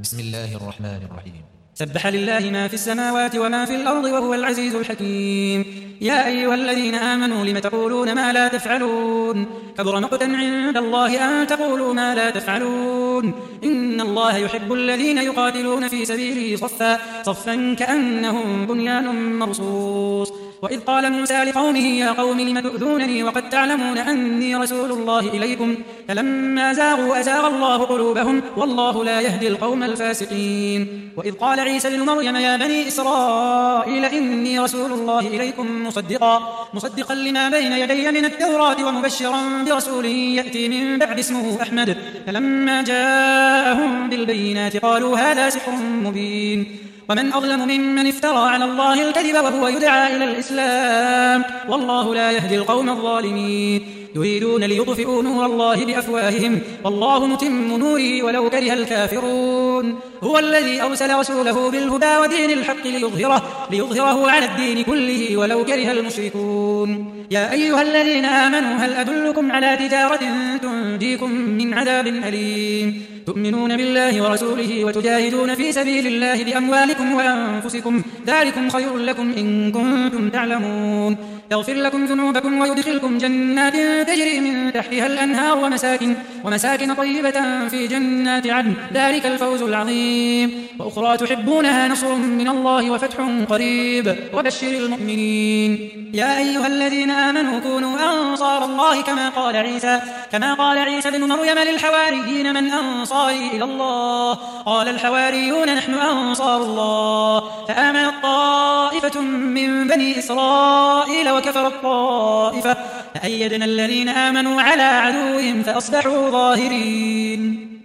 بسم الله الرحمن الرحيم. سبح لله ما في السماوات وما في الأرض وهو العزيز الحكيم. يا أيها الذين آمنوا لم تقولون ما لا تفعلون؟ كبر مقتا عند الله أن تقولوا ما لا تفعلون. إن الله يحب الذين يقاتلون في سبيله صفا كأنهم بنيان مرصوص. وإذ قال موسى لقومه يا قوم لم تؤذونني وقد تعلمون أني رسول الله إليكم فلما زاغوا أزاغ الله قلوبهم والله لا يهدي القوم الفاسقين. وإذ قال عيسى ابن مريم يا بني إسرائيل إني رسول الله إليكم مصدقا لما بين يدي من التوراة ومبشرا برسول يأتي من بعد اسمه أحمد فلما جاءهم بالبينات قالوا هذا سحر مبين. ومن أظلم ممن افترى على الله الكذب وهو يدعى إلى الإسلام والله لا يهدي القوم الظالمين. يريدون ليطفئوا نور الله بأفواههم والله متم نوره ولو كره الكافرون. هو الذي أرسل رسوله بالهدى ودين الحق ليظهره على الدين كله ولو كره المشركون. يا أيها الذين آمنوا هل أدلكم على تجارة تنجيكم من عذاب أليم تؤمنون بالله ورسوله وتجاهدون في سبيل الله بأموالكم وأنفسكم ذلكم خير لكم إن كنتم تعلمون. يغفر لكم ذنوبكم ويدخلكم جنات تجري من تحتها الأنهار ومساكن طيبة في جنات عدن ذلك الفوز العظيم. وأخرى تحبونها نصر من الله وفتح قريب وبشر المؤمنين. يا أيها الذين آمنوا كونوا أنصار الله كما قال عيسى ابن مريم للحواريين من أنصاري إلى الله قال الحواريون نحن أنصار الله فآمنت طائفة من بني إسرائيل وكفرت طائفة فأيدنا الذين آمنوا على عدوهم فأصبحوا ظاهرين.